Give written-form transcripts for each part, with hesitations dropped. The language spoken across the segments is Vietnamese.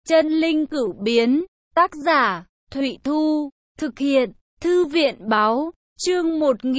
Chân linh cửu biến, tác giả, Thụy Thu, thực hiện, Thư viện báo, chương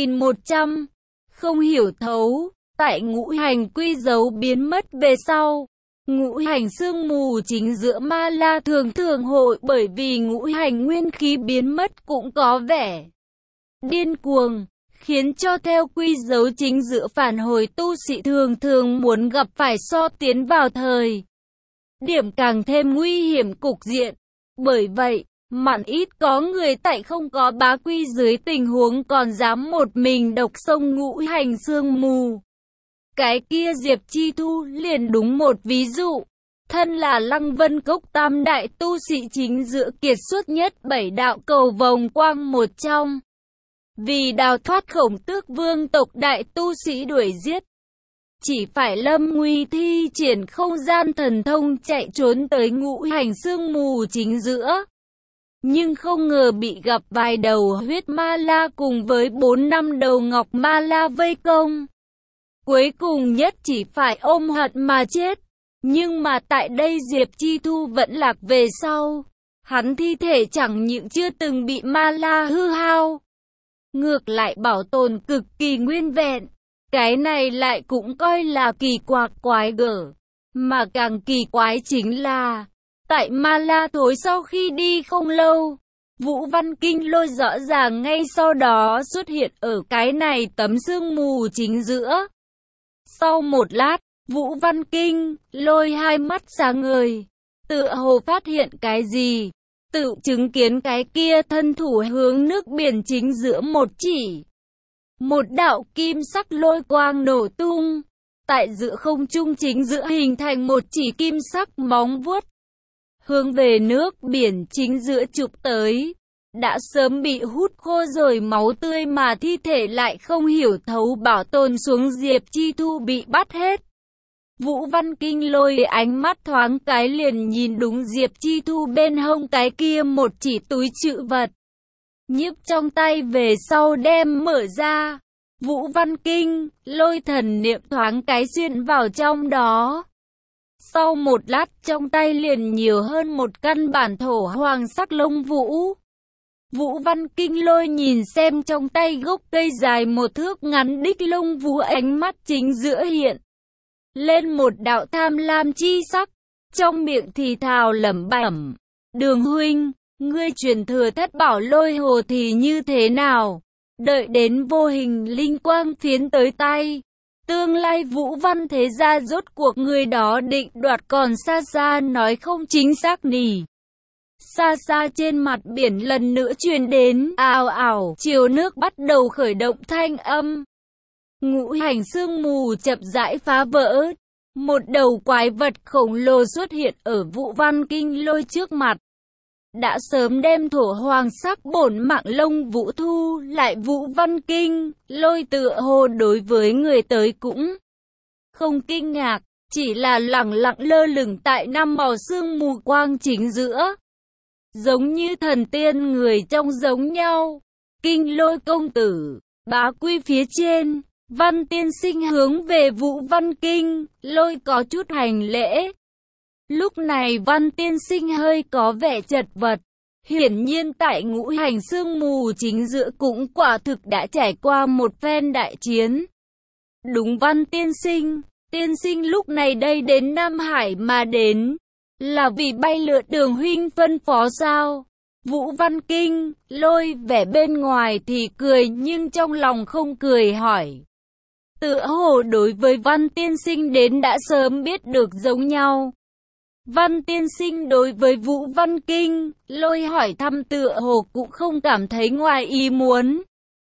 1100, không hiểu thấu, tại ngũ hành quy dấu biến mất về sau. Ngũ hành sương mù chính giữa ma la thường thường hội bởi vì ngũ hành nguyên khí biến mất cũng có vẻ điên cuồng, khiến cho theo quy dấu chính giữa phản hồi tu sĩ thường thường muốn gặp phải so tiến vào thời điểm càng thêm nguy hiểm cục diện. Bởi vậy, mạn ít có người tại không có bá quy dưới tình huống còn dám một mình độc sông ngũ hành sương mù. Cái kia Diệp Chi Thu liền đúng một ví dụ. Thân là Lăng Vân Cốc tam đại tu sĩ chính giữa kiệt xuất nhất 7 đạo cầu vòng quang một trong. Vì đào thoát Khổng Tước vương tộc đại tu sĩ đuổi giết, chỉ phải lâm nguy thi triển không gian thần thông chạy trốn tới ngũ hành sương mù chính giữa. Nhưng không ngờ bị gặp vài đầu huyết ma la cùng với 4 năm đầu ngọc ma la vây công. Cuối cùng nhất chỉ phải ôm hận mà chết. Nhưng mà tại đây Diệp Chi Thu vẫn lạc về sau. Hắn thi thể chẳng những chưa từng bị ma la hư hao, ngược lại bảo tồn cực kỳ nguyên vẹn. Cái này lại cũng coi là kỳ quặc quái gở. Mà càng kỳ quái chính là, tại ma la thối sau khi đi không lâu, Vũ Văn Kinh Lôi rõ ràng ngay sau đó xuất hiện ở cái này tấm sương mù chính giữa. Sau một lát, Vũ Văn Kinh Lôi hai mắt sáng ngời, tựa hồ phát hiện cái gì, tự chứng kiến cái kia thân thủ hướng nước biển chính giữa một chỉ. Một đạo kim sắc lôi quang nổ tung, tại giữa không trung chính giữa hình thành một chỉ kim sắc móng vuốt, hướng về nước biển chính giữa chụp tới. Đã sớm bị hút khô rồi máu tươi mà thi thể lại không hiểu thấu bảo tồn xuống Diệp Chi Thu bị bắt hết. Vũ Văn Kinh Lôi ánh mắt thoáng cái liền nhìn đúng Diệp Chi Thu bên hông cái kia một chỉ túi trữ vật. Nhiếp trong tay về sau đem mở ra. Vũ Văn Kinh Lôi thần niệm thoáng cái xuyên vào trong đó. Sau một lát trong tay liền nhiều hơn một căn bản thổ hoàng sắc lông vũ. Vũ Văn Kinh Lôi nhìn xem trong tay gốc cây dài 1 thước ngắn đích lông vũ, ánh mắt chính giữa hiện lên một đạo tham lam chi sắc, trong miệng thì thào lẩm bẩm: Đường huynh, ngươi truyền thừa thất bảo lôi hồ thì như thế nào? Đợi đến vô hình linh quang phiến tới tay, tương lai Vũ Văn thế gia rốt cuộc người đó định đoạt còn xa xa nói không chính xác nỉ. Xa xa trên mặt biển lần nữa truyền đến ào ào, chiều nước bắt đầu khởi động thanh âm. Ngũ hành sương mù chậm rãi phá vỡ. Một đầu quái vật khổng lồ xuất hiện ở Vũ Văn Kinh Lôi trước mặt. Đã sớm đem thổ hoàng sắc bổn mạng lông vũ thu lại. Vũ Văn Kinh Lôi tựa hồ đối với người tới cũng không kinh ngạc, chỉ là lẳng lặng lơ lửng tại 5 màu sương mù quang chính giữa, giống như thần tiên người trong giống nhau. Kinh Lôi công tử, bá quy phía trên. Văn tiên sinh hướng về Vũ Văn Kinh Lôi có chút hành lễ. Lúc này Văn tiên sinh hơi có vẻ chật vật. Hiển nhiên tại ngũ hành sương mù chính giữa cũng quả thực đã trải qua một phen đại chiến. Đúng Văn tiên sinh lúc này đây đến Nam Hải mà đến, là vì bay lượn đường huynh phân phó sao? Vũ Văn Kinh Lôi vẻ bên ngoài thì cười nhưng trong lòng không cười hỏi. Tựa hồ đối với Văn tiên sinh đến đã sớm biết được giống nhau. Văn tiên sinh đối với Vũ Văn Kinh Lôi hỏi thăm tựa hồ cũng không cảm thấy ngoài ý muốn.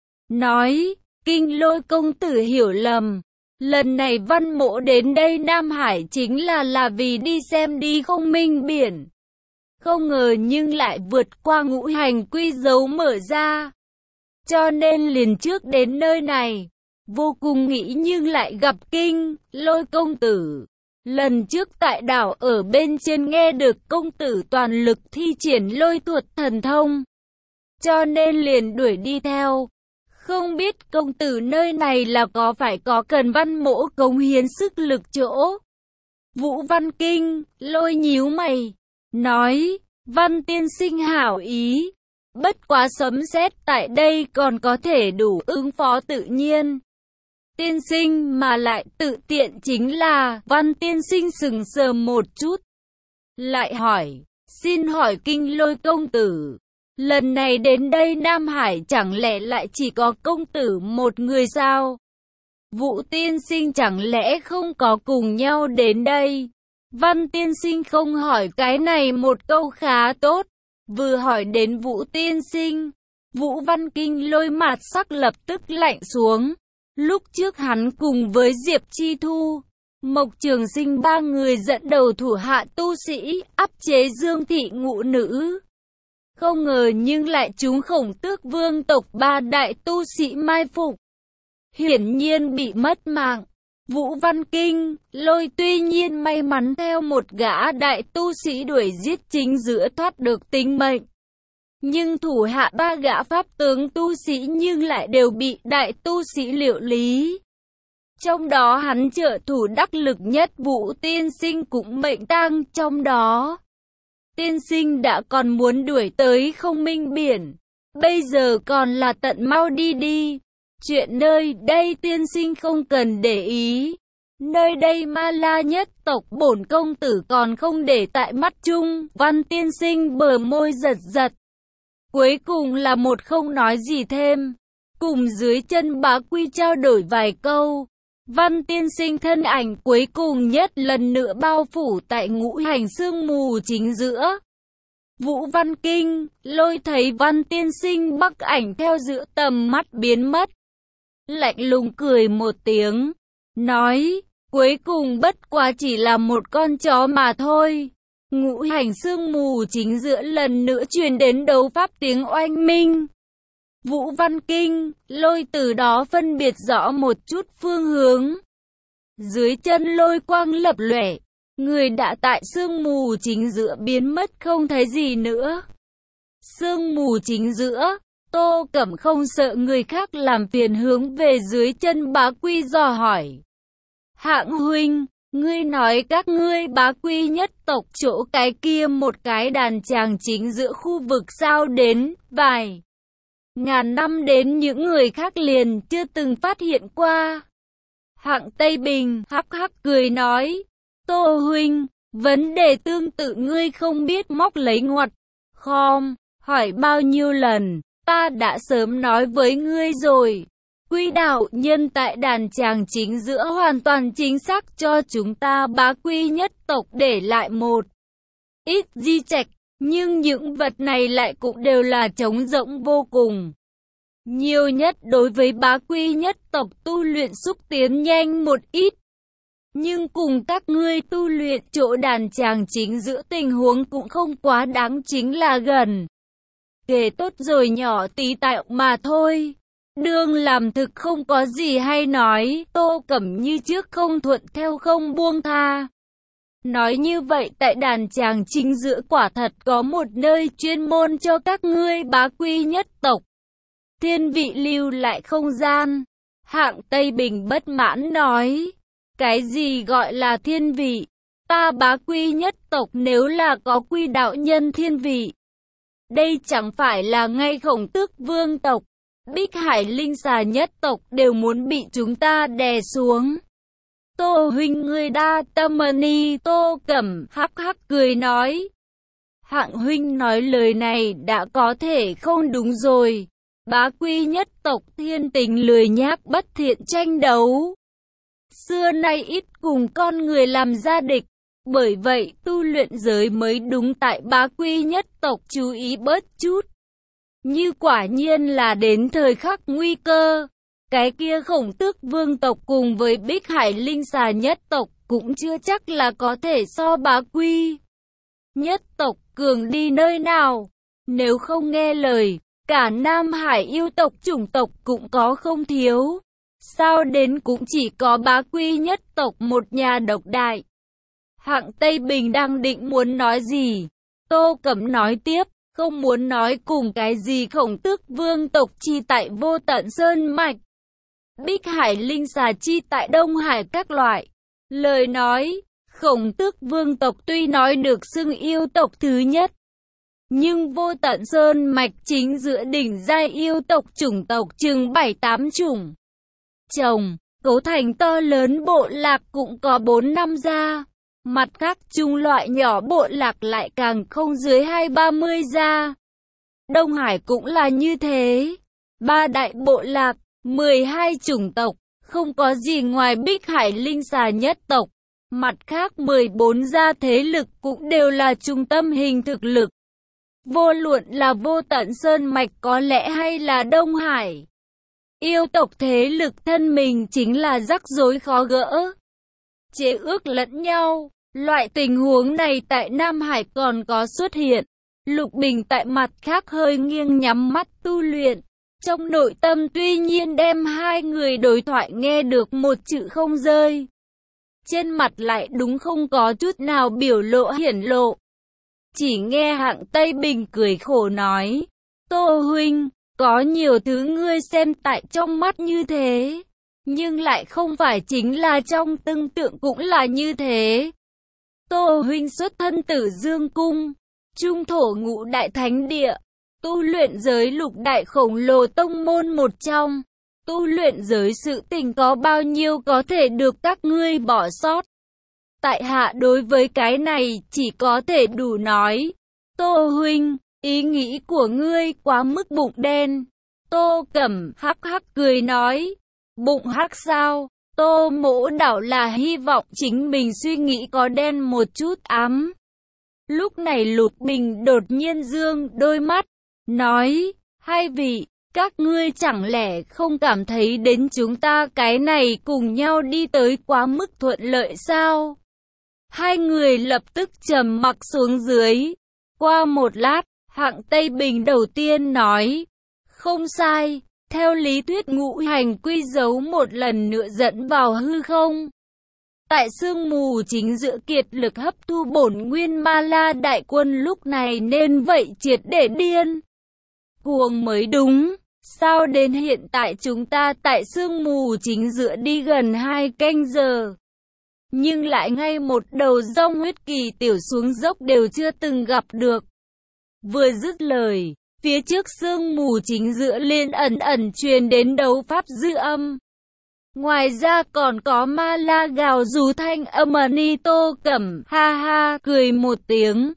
Nói, Kinh Lôi công tử hiểu lầm. Lần này Văn mỗ đến đây Nam Hải chính là vì đi xem đi không minh biển. Không ngờ nhưng lại vượt qua ngũ hành quy dấu mở ra. Cho nên liền trước đến nơi này. Vô cùng nghĩ nhưng lại gặp Kinh Lôi công tử. Lần trước tại đảo ở bên trên nghe được công tử toàn lực thi triển lôi thuật thần thông, cho nên liền đuổi đi theo. Không biết công tử nơi này là có phải có cần Văn mỗ cống hiến sức lực chỗ? Vũ Văn Kinh Lôi nhíu mày, nói, Văn tiên sinh hảo ý, bất quá sấm sét tại đây còn có thể đủ ứng phó tự nhiên. Tiên sinh mà lại tự tiện chính là, Văn tiên sinh sững sờ một chút. Lại hỏi, xin hỏi Kinh Lôi công tử, lần này đến đây Nam Hải chẳng lẽ lại chỉ có công tử một người sao? Vũ tiên sinh chẳng lẽ không có cùng nhau đến đây? Văn tiên sinh không hỏi cái này một câu khá tốt. Vừa hỏi đến Vũ tiên sinh, Vũ Văn Kinh Lôi mặt sắc lập tức lạnh xuống. Lúc trước hắn cùng với Diệp Chi Thu, Mộc Trường Sinh ba người dẫn đầu thủ hạ tu sĩ, áp chế Dương thị ngũ nữ. Không ngờ nhưng lại trúng Khổng Tước vương tộc ba đại tu sĩ mai phục. Hiển nhiên bị mất mạng. Vũ Văn Kinh Lôi tuy nhiên may mắn theo một gã đại tu sĩ đuổi giết chính giữa thoát được tính mệnh. Nhưng thủ hạ ba gã pháp tướng tu sĩ nhưng lại đều bị đại tu sĩ Liệu Lý. Trong đó hắn trợ thủ đắc lực nhất Vũ tiên sinh cũng mệnh tang trong đó. Tiên sinh đã còn muốn đuổi tới Không Minh Biển, bây giờ còn là tận mau đi đi. Chuyện nơi đây tiên sinh không cần để ý. Nơi đây Ma La nhất tộc bổn công tử còn không để tại mắt chung. Văn tiên sinh bờ môi giật giật. Cuối cùng là một không nói gì thêm. Cùng dưới chân Bá Quy trao đổi vài câu. Văn tiên sinh thân ảnh cuối cùng nhất lần nữa bao phủ tại ngũ hành sương mù chính giữa. Vũ Văn Kinh Lôi thấy Văn tiên sinh bắc ảnh theo giữa tầm mắt biến mất. Lạnh lùng cười một tiếng, nói, cuối cùng bất quá chỉ là một con chó mà thôi. Ngũ hành sương mù chính giữa lần nữa truyền đến đấu pháp tiếng oanh minh. Vũ Văn Kinh Lôi từ đó phân biệt rõ một chút phương hướng. Dưới chân lôi quang lập lòe, người đã tại sương mù chính giữa biến mất không thấy gì nữa. Sương mù chính giữa, Tô Cẩm không sợ người khác làm phiền hướng về dưới chân Bá Quy dò hỏi. Hạng huynh, ngươi nói các ngươi Bá Quy nhất tộc chỗ cái kia một cái đàn tràng chính giữa khu vực sao đến vài ngàn năm đến những người khác liền chưa từng phát hiện qua. Hạng Tây Bình hắc hắc cười nói, Tô huynh, vấn đề tương tự ngươi không biết móc lấy ngoặt, khom, hỏi bao nhiêu lần, ta đã sớm nói với ngươi rồi. Quy đạo nhân tại đàn tràng chính giữa hoàn toàn chính xác cho chúng ta Bá Quy nhất tộc để lại một ít di trạch, nhưng những vật này lại cũng đều là trống rỗng vô cùng. Nhiều nhất đối với Bá Quy nhất tộc tu luyện xúc tiến nhanh một ít. Nhưng cùng các ngươi tu luyện chỗ đàn tràng chính giữa tình huống cũng không quá đáng chính là gần. Kể tốt rồi nhỏ tí tạo mà thôi. Đương làm thực không có gì hay nói, Tô Cẩm như trước không thuận theo không buông tha. Nói như vậy tại đàn tràng chính giữa quả thật có một nơi chuyên môn cho các ngươi Bá Quy nhất tộc. Thiên vị lưu lại không gian. Hạng Tây Bình bất mãn nói. Cái gì gọi là thiên vị? Ta Bá Quy nhất tộc nếu là có quy đạo nhân thiên vị. Đây chẳng phải là ngay Khổng Tước vương tộc, Bích Hải linh xà nhất tộc đều muốn bị chúng ta đè xuống. Tô huynh ngươi đa tâm ni. Tô Cẩm hắc hắc cười nói. Hạng huynh nói lời này đã có thể không đúng rồi. Bá Quy nhất tộc thiên tình lười nhác bất thiện tranh đấu. Xưa nay ít cùng con người làm gia địch. Bởi vậy tu luyện giới mới đúng tại Bá Quy nhất tộc chú ý bớt chút. Như quả nhiên là đến thời khắc nguy cơ, cái kia Khổng Tước vương tộc cùng với Bích Hải linh xà nhất tộc cũng chưa chắc là có thể so Bá Quy nhất tộc cường đi nơi nào. Nếu không nghe lời, cả Nam Hải yêu tộc chủng tộc cũng có không thiếu. Sao đến cũng chỉ có Bá Quy nhất tộc một nhà độc đại. Hạng Tây Bình đang định muốn nói gì, Tô Cẩm nói tiếp, không muốn nói cùng cái gì Khổng Tước vương tộc chi tại Vô Tận Sơn Mạch, Bích Hải linh xà chi tại Đông Hải các loại. Lời nói, Khổng Tước vương tộc tuy nói được xưng yêu tộc thứ nhất, nhưng Vô Tận Sơn mạch chính giữa đỉnh giai yêu tộc chủng tộc chừng 7-8 chủng. Chồng, cấu thành to lớn bộ lạc cũng có 4-5 gia. Mặt khác chung loại nhỏ bộ lạc lại càng không dưới 20-30 gia. Đông Hải cũng là như thế. 3 đại bộ lạc, 12 chủng tộc, không có gì ngoài Bích Hải Linh Xà nhất tộc. Mặt khác 14 gia thế lực cũng đều là trung tâm hình thực lực. Vô luận là Vô Tận Sơn mạch có lẽ hay là Đông Hải, yêu tộc thế lực thân mình chính là rắc rối khó gỡ, chế ước lẫn nhau. Loại tình huống này tại Nam Hải còn có xuất hiện. Lục Bình tại mặt khác hơi nghiêng nhắm mắt tu luyện. Trong nội tâm tuy nhiên đem hai người đối thoại nghe được một chữ không rơi. Trên mặt lại đúng không có chút nào biểu lộ hiển lộ. Chỉ nghe Hạng Tây Bình cười khổ nói, Tô huynh, có nhiều thứ ngươi xem tại trong mắt như thế, nhưng lại không phải chính là trong tưởng tượng cũng là như thế. Tô huynh xuất thân Tử Dương Cung, trung thổ ngũ đại thánh địa, tu luyện giới lục đại khổng lồ tông môn một trong. Tu luyện giới sự tình có bao nhiêu có thể được các ngươi bỏ sót. Tại hạ đối với cái này chỉ có thể đủ nói, Tô huynh, ý nghĩ của ngươi quá mức bụng đen. Tô Cẩm hắc hắc cười nói, bụng hắc sao? Tô Mỗ đảo là hy vọng chính mình suy nghĩ có đen một chút ám. Lúc này Lục Bình đột nhiên dương đôi mắt, nói, hai vị, các ngươi chẳng lẽ không cảm thấy đến chúng ta cái này cùng nhau đi tới quá mức thuận lợi sao? Hai người lập tức trầm mặc xuống dưới. Qua một lát, Hạng Tây Bình đầu tiên nói, không sai, theo lý thuyết ngũ hành quy dấu một lần nữa dẫn vào hư không. Tại sương mù chính giữa kiệt lực hấp thu bổn nguyên ma la đại quân lúc này nên vậy triệt để điên cuồng mới đúng. Sao đến hiện tại chúng ta tại sương mù chính giữa đi gần 2 canh giờ, nhưng lại ngay một đầu rong huyết kỳ tiểu xuống dốc đều chưa từng gặp được. Vừa dứt lời, phía trước sương mù chính giữa liền ẩn ẩn truyền đến đấu pháp dư âm. Ngoài ra còn có ma la gào rú thanh âm. Tô Cẩm ha ha cười một tiếng,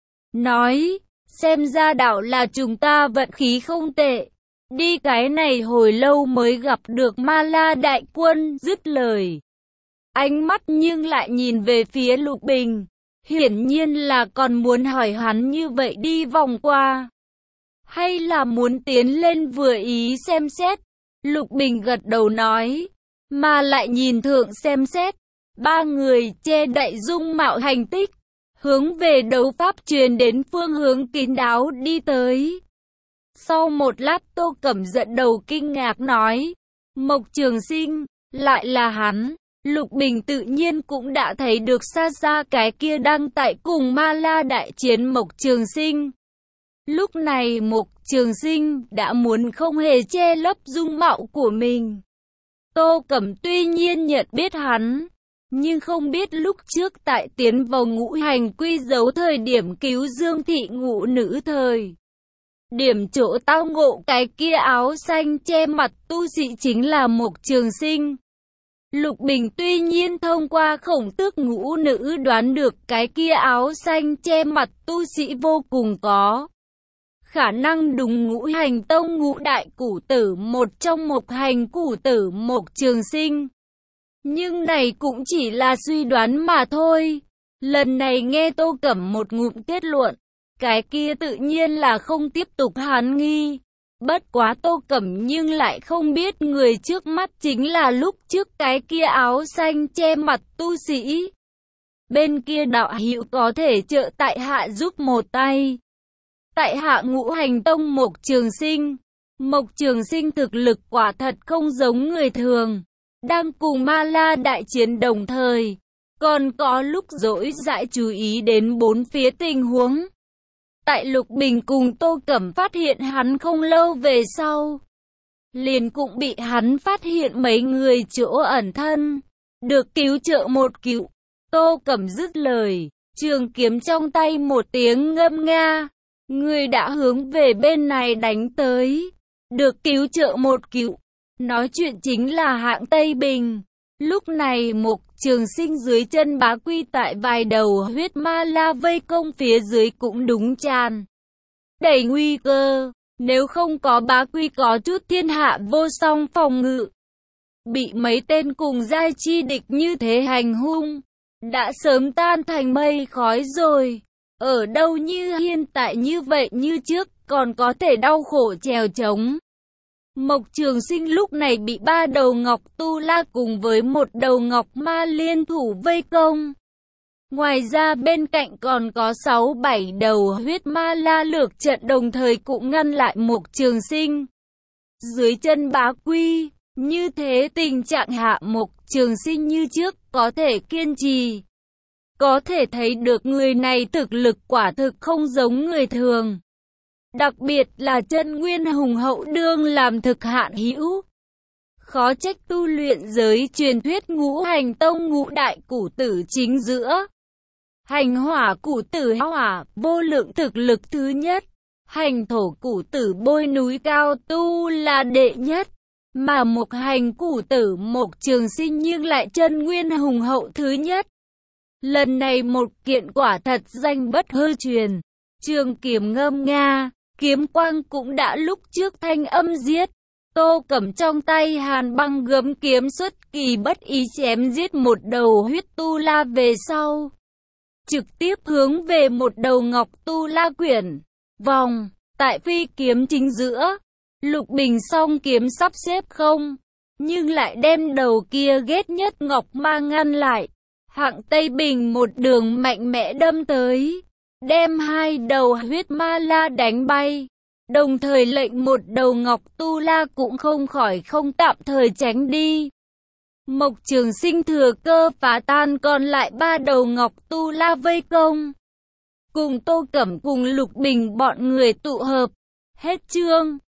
nói, xem ra đảo là chúng ta vận khí không tệ. Đi cái này hồi lâu mới gặp được ma la đại quân. Dứt lời, ánh mắt nhưng lại nhìn về phía Lục Bình, hiển nhiên là còn muốn hỏi hắn như vậy đi vòng qua, hay là muốn tiến lên vừa ý xem xét. Lục Bình gật đầu nói, mà lại nhìn thượng xem xét. Ba người che đậy dung mạo hành tích, hướng về đấu pháp truyền đến phương hướng kín đáo đi tới. Sau một lát Tô Cẩm giận đầu kinh ngạc nói, Mộc Trường Sinh, lại là hắn. Lục Bình tự nhiên cũng đã thấy được xa xa cái kia đang tại cùng ma la đại chiến Mộc Trường Sinh. Lúc này Mộc Trường Sinh đã muốn không hề che lấp dung mạo của mình. Tô Cẩm tuy nhiên nhận biết hắn, nhưng không biết lúc trước tại tiến vào ngũ hành quy dấu thời điểm cứu Dương thị ngũ nữ thời điểm chỗ tao ngộ cái kia áo xanh che mặt tu sĩ chính là Mộc Trường Sinh. Lục Bình tuy nhiên thông qua Khổng Tước ngũ nữ đoán được cái kia áo xanh che mặt tu sĩ vô cùng có khả năng đúng ngũ hành tông ngũ đại củ tử một trong Mộc hành củ tử Mộc Trường Sinh. Nhưng này cũng chỉ là suy đoán mà thôi. Lần này nghe Tô Cẩm một ngụm kết luận, cái kia tự nhiên là không tiếp tục hàn nghi. Bất quá Tô Cẩm nhưng lại không biết người trước mắt chính là lúc trước cái kia áo xanh che mặt tu sĩ. Bên kia đạo hữu có thể trợ tại hạ giúp một tay. Tại hạ ngũ hành tông Mộc Trường Sinh. Mộc Trường Sinh thực lực quả thật không giống người thường, đang cùng ma la đại chiến đồng thời, còn có lúc rỗi rãi chú ý đến bốn phía tình huống. Tại Lục Bình cùng Tô Cẩm phát hiện hắn không lâu về sau, liền cũng bị hắn phát hiện mấy người chỗ ẩn thân, được cứu trợ một cứu. Tô Cẩm dứt lời, trường kiếm trong tay một tiếng ngâm nga. Người đã hướng về bên này đánh tới. Được cứu trợ một cứu. Nói chuyện chính là hạng Tây Bình. Lúc này Mục Trường Sinh dưới chân Bá Quy tại vài đầu huyết ma la vây công phía dưới cũng đúng tràn đầy nguy cơ. Nếu không có Bá Quy có chút thiên hạ vô song phòng ngự, bị mấy tên cùng giai chi địch như thế hành hung, đã sớm tan thành mây khói rồi. Ở đâu như hiện tại như vậy như trước, còn có thể đau khổ trèo trống. Mộc Trường Sinh lúc này bị 3 đầu ngọc tu la cùng với một đầu ngọc ma liên thủ vây công. Ngoài ra bên cạnh còn có 6-7 đầu huyết ma la lược trận đồng thời cũng ngăn lại Mộc Trường Sinh. Dưới chân Bá Quy, như thế tình trạng hạ Mộc Trường Sinh như trước có thể kiên trì. Có thể thấy được người này thực lực quả thực không giống người thường. Đặc biệt là chân nguyên hùng hậu đương làm thực hạn hữu. Khó trách tu luyện giới truyền thuyết ngũ hành tông ngũ đại củ tử chính giữa. Hành hỏa củ tử hỏa, vô lượng thực lực thứ nhất. Hành thổ củ tử bôi núi cao tu là đệ nhất. Mà mộc hành củ tử Mộc Trường Sinh nhưng lại chân nguyên hùng hậu thứ nhất. Lần này một kiện quả thật danh bất hư truyền. Trường kiếm ngâm nga, kiếm quang cũng đã lúc trước thanh âm giết. Tô Cẩm trong tay hàn băng gấm kiếm xuất kỳ bất ý chém giết một đầu huyết tu la về sau. Trực tiếp hướng về một đầu ngọc tu la quyển. Vòng, tại phi kiếm chính giữa. Lục Bình song kiếm sắp xếp không, nhưng lại đem đầu kia ghét nhất ngọc ma ngăn lại. Hạng Tây Bình một đường mạnh mẽ đâm tới, đem 2 đầu huyết ma la đánh bay. Đồng thời lệnh một đầu ngọc tu la cũng không khỏi không tạm thời tránh đi. Mộc Trường Sinh thừa cơ phá tan còn lại 3 đầu ngọc tu la vây công. Cùng Tô Cẩm cùng Lục Bình bọn người tụ hợp. Hết chương.